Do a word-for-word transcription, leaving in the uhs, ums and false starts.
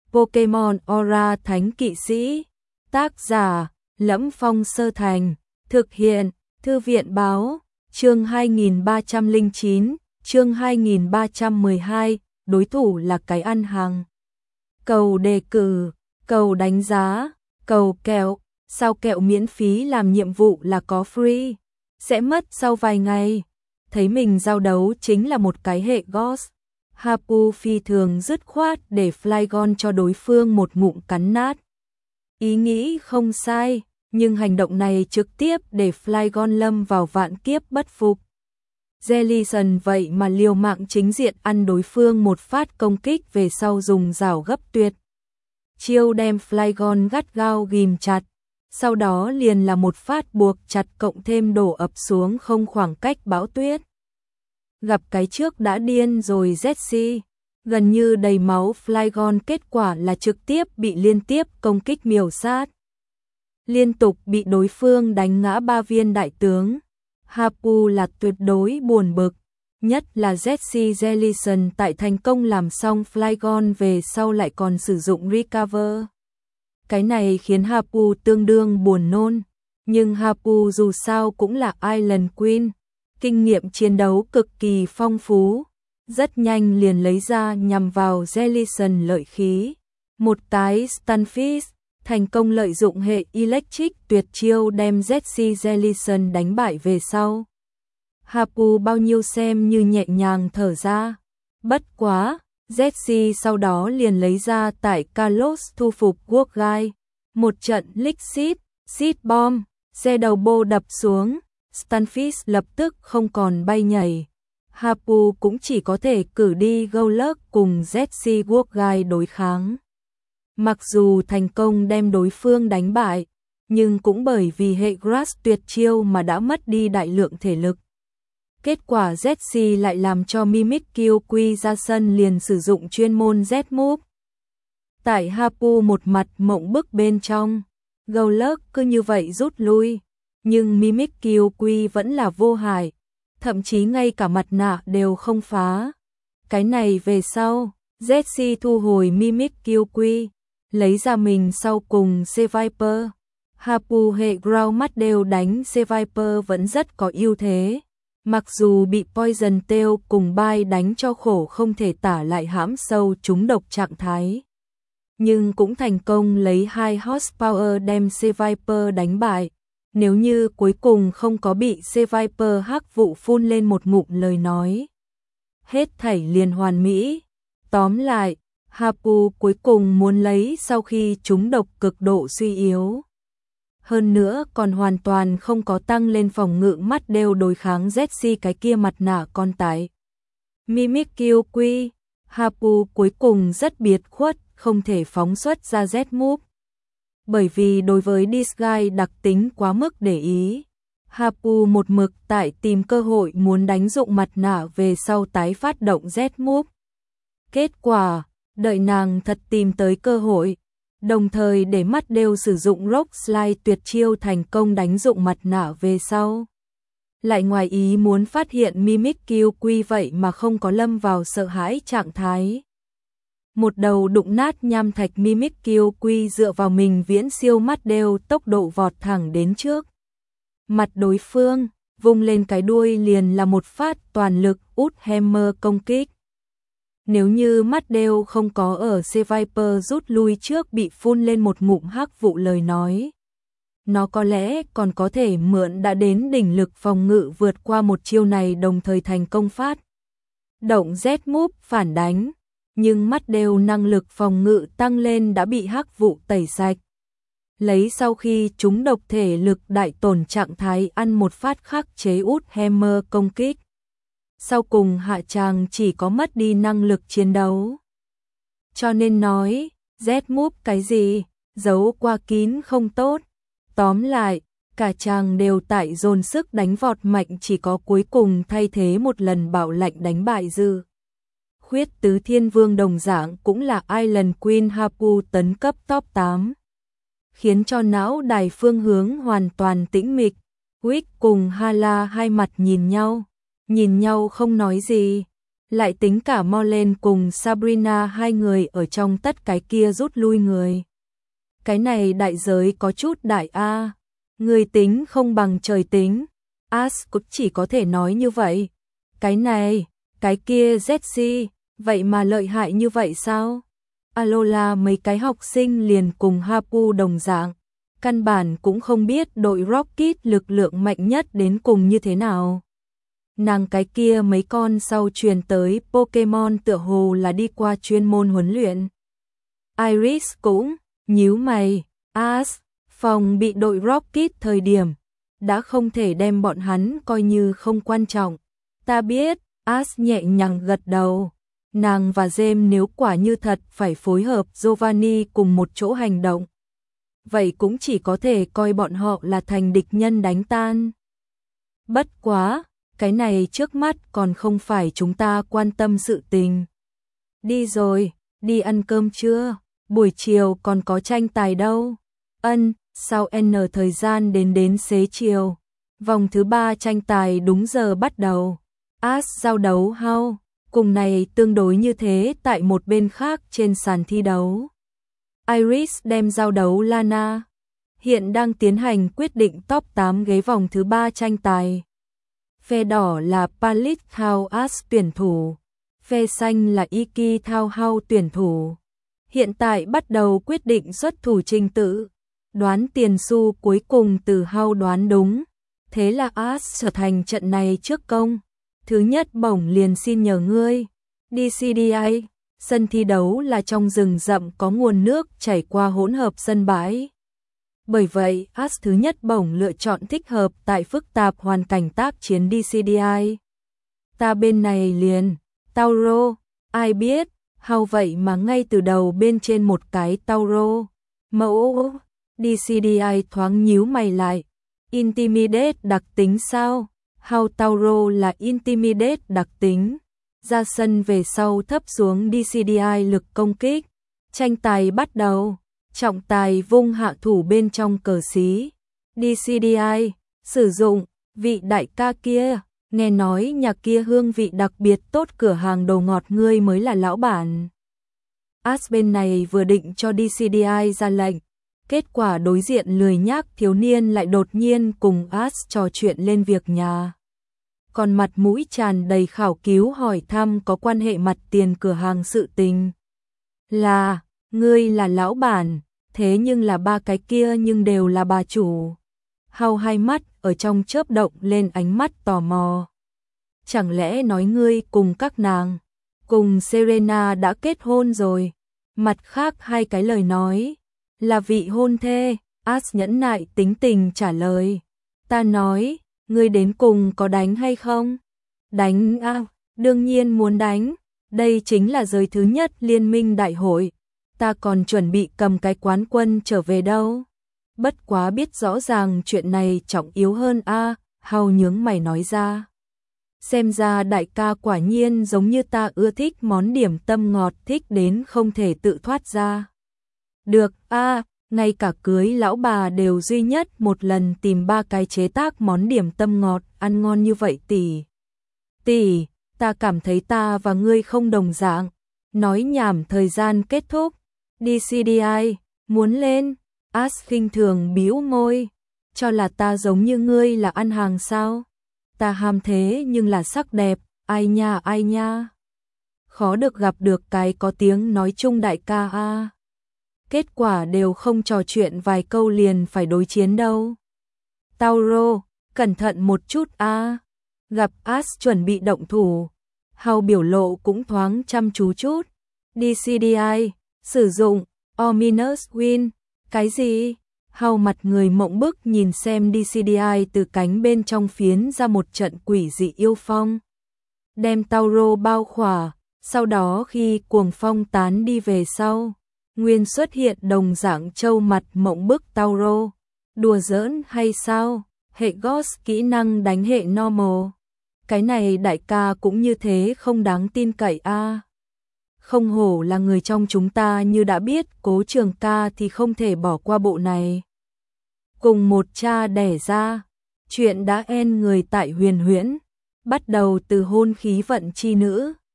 Pokemon Aura Thánh Kỵ Sĩ. Tác giả: Lẫm Phong Sơ Thành. Thực hiện: Thư viện báo. Chương hai nghìn ba trăm lẻ chín, chương hai nghìn ba trăm mười hai, đối thủ là cái ăn hàng. Cầu đề cử, cầu đánh giá, cầu kẹo, sao kẹo miễn phí làm nhiệm vụ là có free, sẽ mất sau vài ngày. Thấy mình giao đấu chính là một cái hệ Ghost, Hapu phi thường dứt khoát để Flygon cho đối phương một ngụm cắn nát. Ý nghĩ không sai, nhưng hành động này trực tiếp để Flygon lâm vào vạn kiếp bất phục. Jellicent vậy mà liều mạng chính diện ăn đối phương một phát công kích về sau dùng rào gấp tuyệt chiêu đem Flygon gắt gao ghim chặt, sau đó liền là một phát buộc chặt cộng thêm đổ ập xuống không khoảng cách bão tuyết. Gặp cái trước đã điên rồi Jessie, gần như đầy máu Flygon kết quả là trực tiếp bị liên tiếp công kích miểu sát. Liên tục bị đối phương đánh ngã ba viên đại tướng. Hapu là tuyệt đối buồn bực, nhất là Jessie Jellicent tại thành công làm xong Flygon về sau lại còn sử dụng Recover. Cái này khiến Hapu tương đương buồn nôn, nhưng Hapu dù sao cũng là Island Queen, kinh nghiệm chiến đấu cực kỳ phong phú, rất nhanh liền lấy ra nhằm vào Jellicent lợi khí. Một cái Stunfisk, thành công lợi dụng hệ Electric tuyệt chiêu đem Jessie Jellicent đánh bại về sau. Hapu bao nhiêu xem như nhẹ nhàng thở ra. Bất quá, Jessie sau đó liền lấy ra tại Kalos thu phục Guogai. Một trận lick seed, seed bomb, xe đầu bô đập xuống, Stunfisk lập tức không còn bay nhảy. Hapu cũng chỉ có thể cử đi Golurk cùng Jessie Guogai đối kháng. Mặc dù thành công đem đối phương đánh bại, nhưng cũng bởi vì hệ Grass tuyệt chiêu mà đã mất đi đại lượng thể lực. Kết quả Jessie lại làm cho Mimikyu quy ra sân liền sử dụng chuyên môn Z-Move. Tại Hapu một mặt mộng bức bên trong, Golurk cứ như vậy rút lui, nhưng Mimikyu quy vẫn là vô hại, thậm chí ngay cả mặt nạ đều không phá. Cái này về sau, Jessie thu hồi Mimikyu quy, lấy ra mình sau cùng C-Viper. Hapu hệ Ground mắt đều đánh C-Viper vẫn rất có ưu thế. Mặc dù bị Poison Tail cùng Bite đánh cho khổ không thể tả lại hãm sâu trúng độc trạng thái, nhưng cũng thành công lấy hai horsepower đem C-Viper đánh bại. Nếu như cuối cùng không có bị C-Viper hắc vụ phun lên một ngụm lời nói, hết thảy liền hoàn mỹ. Tóm lại, Hapu cuối cùng muốn lấy sau khi trúng độc cực độ suy yếu. Hơn nữa còn hoàn toàn không có tăng lên phòng ngự mắt đều đối kháng Jessie cái kia mặt nạ con tái. Mimikyu quy, Hapu cuối cùng rất biệt khuất, không thể phóng xuất ra Z-Move. Bởi vì đối với Disguise đặc tính quá mức để ý, Hapu một mực tại tìm cơ hội muốn đánh dụng mặt nạ về sau tái phát động Z-Move. Kết quả, đợi nàng thật tìm tới cơ hội, đồng thời để mắt đều sử dụng Rock Slide tuyệt chiêu thành công đánh dụng mặt nạ về sau, lại ngoài ý muốn phát hiện Mimikyu quy vậy mà không có lâm vào sợ hãi trạng thái. Một đầu đụng nát nham thạch Mimikyu quy dựa vào mình viễn siêu mắt đều tốc độ vọt thẳng đến trước mặt đối phương, vung lên cái đuôi liền là một phát toàn lực út hammer công kích. Nếu như mắt đều không có ở C-Viper rút lui trước bị phun lên một ngụm hắc vụ lời nói, nó có lẽ còn có thể mượn đã đến đỉnh lực phòng ngự vượt qua một chiêu này đồng thời thành công phát động Z-Move phản đánh, nhưng mắt đều năng lực phòng ngự tăng lên đã bị hắc vụ tẩy sạch. Lấy sau khi chúng độc thể lực đại tổn trạng thái ăn một phát khắc chế út hammer công kích. Sau cùng hạ tràng chỉ có mất đi năng lực chiến đấu. Cho nên nói, Z-Move cái gì, giấu qua kín không tốt. Tóm lại, cả chàng đều tại dồn sức đánh vọt mạnh, chỉ có cuối cùng thay thế một lần bảo lệnh đánh bại dư. Khuyết tứ thiên vương đồng dạng cũng là Island Queen Hapu tấn cấp top tám. Khiến cho não đài phương hướng hoàn toàn tĩnh mịch. Wick cùng Hala hai mặt nhìn nhau. Nhìn nhau không nói gì. Lại tính cả Morlen cùng Sabrina hai người ở trong tất cái kia rút lui người. Cái này đại giới có chút đại a. Người tính không bằng trời tính. Ash cũng chỉ có thể nói như vậy. Cái này, cái kia Jessie, vậy mà lợi hại như vậy sao? Alola mấy cái học sinh liền cùng Hapu đồng dạng, căn bản cũng không biết đội Rocket lực lượng mạnh nhất đến cùng như thế nào. Nàng cái kia mấy con sau truyền tới Pokemon tựa hồ là đi qua chuyên môn huấn luyện. Iris cũng nhíu mày, Ash, phòng bị đội Rocket thời điểm, đã không thể đem bọn hắn coi như không quan trọng. Ta biết, Ash nhẹ nhàng gật đầu. Nàng và James nếu quả như thật phải phối hợp Giovanni cùng một chỗ hành động, vậy cũng chỉ có thể coi bọn họ là thành địch nhân đánh tan. Bất quá, cái này trước mắt còn không phải chúng ta quan tâm sự tình. Đi rồi, đi ăn cơm chưa? Buổi chiều còn có tranh tài đâu. Ân, sau N thời gian đến đến xế chiều. Vòng thứ ba tranh tài đúng giờ bắt đầu. Ash giao đấu Hao, cùng này tương đối như thế tại một bên khác trên sàn thi đấu. Iris đem giao đấu Lana. Hiện đang tiến hành quyết định top tám ghế vòng thứ ba tranh tài. Phe đỏ là Palit Thao Ash tuyển thủ. Phe xanh là Iki Thao Hao tuyển thủ. Hiện tại bắt đầu quyết định xuất thủ trình tự. Đoán tiền xu cuối cùng từ Hao đoán đúng. Thế là Ash trở thành trận này trước công. Thứ nhất bổng liền xin nhờ ngươi. đê xê đê a, sân thi đấu là trong rừng rậm có nguồn nước chảy qua hỗn hợp sân bãi. Bởi vậy, Ash thứ nhất bổng lựa chọn thích hợp tại phức tạp hoàn cảnh tác chiến đê xê đê a. Ta bên này liền, Tauro, ai biết, Hao vậy mà ngay từ đầu bên trên một cái Tauro. Mẫu, đê xê đê a thoáng nhíu mày lại. Intimidate đặc tính sao? Hao Tauro là Intimidate đặc tính. Ra sân về sau thấp xuống đê xê đê a lực công kích. Tranh tài bắt đầu. Trọng tài vung hạ thủ bên trong cờ xí. đê xê đê a sử dụng vị đại ca kia. Nghe nói nhà kia hương vị đặc biệt tốt, cửa hàng đồ ngọt ngươi mới là lão bản. Ash bên này vừa định cho đê xê đê a ra lệnh. Kết quả đối diện lười nhác thiếu niên lại đột nhiên cùng Ash trò chuyện lên việc nhà. Còn mặt mũi tràn đầy khảo cứu hỏi thăm có quan hệ mặt tiền cửa hàng sự tình. Là, ngươi là lão bản, thế nhưng là ba cái kia nhưng đều là bà chủ. Hao hai mắt ở trong chớp động lên ánh mắt tò mò. Chẳng lẽ nói ngươi cùng các nàng, cùng Serena đã kết hôn rồi? Mặt khác hai cái lời nói, là vị hôn thê. Ash nhẫn nại tính tình trả lời. Ta nói, ngươi đến cùng có đánh hay không? Đánh à, đương nhiên muốn đánh. Đây chính là giới thứ nhất liên minh đại hội. Ta còn chuẩn bị cầm cái quán quân trở về đâu. Bất quá biết rõ ràng chuyện này trọng yếu hơn a. À, Hao nhướng mày nói ra. Xem ra đại ca quả nhiên giống như ta ưa thích món điểm tâm ngọt, thích đến không thể tự thoát ra. Được a, à, ngay cả cưới lão bà đều duy nhất một lần tìm ba cái chế tác món điểm tâm ngọt ăn ngon như vậy tỷ. Tỷ, ta cảm thấy ta và ngươi không đồng dạng. Nói nhảm thời gian kết thúc. đê xê đê a, muốn lên. Ash khinh thường bĩu môi. Cho là ta giống như ngươi là ăn hàng sao? Ta ham thế nhưng là sắc đẹp, ai nha ai nha. Khó được gặp được cái có tiếng nói chung đại ca a. À. Kết quả đều không trò chuyện vài câu liền phải đối chiến đâu. Tauro, cẩn thận một chút a. À. Gặp Ash chuẩn bị động thủ. Hao biểu lộ cũng thoáng chăm chú chút. đê xê đê a, sử dụng, Ominous Win, cái gì? Hao mặt người mộng bức nhìn xem đê xê đê a từ cánh bên trong phiến ra một trận quỷ dị yêu phong. Đem Tauro bao khỏa, sau đó khi cuồng phong tán đi về sau, nguyên xuất hiện đồng dạng trâu mặt mộng bức Tauro. Đùa giỡn hay sao? Hệ Ghost kỹ năng đánh hệ normal. Cái này đại ca cũng như thế không đáng tin cậy a. À. Không hổ là người trong chúng ta, như đã biết Cố Trường ca thì không thể bỏ qua bộ này. Cùng một cha đẻ ra, chuyện đã en người tại Huyền Huyễn, bắt đầu từ hôn khí vận chi nữ,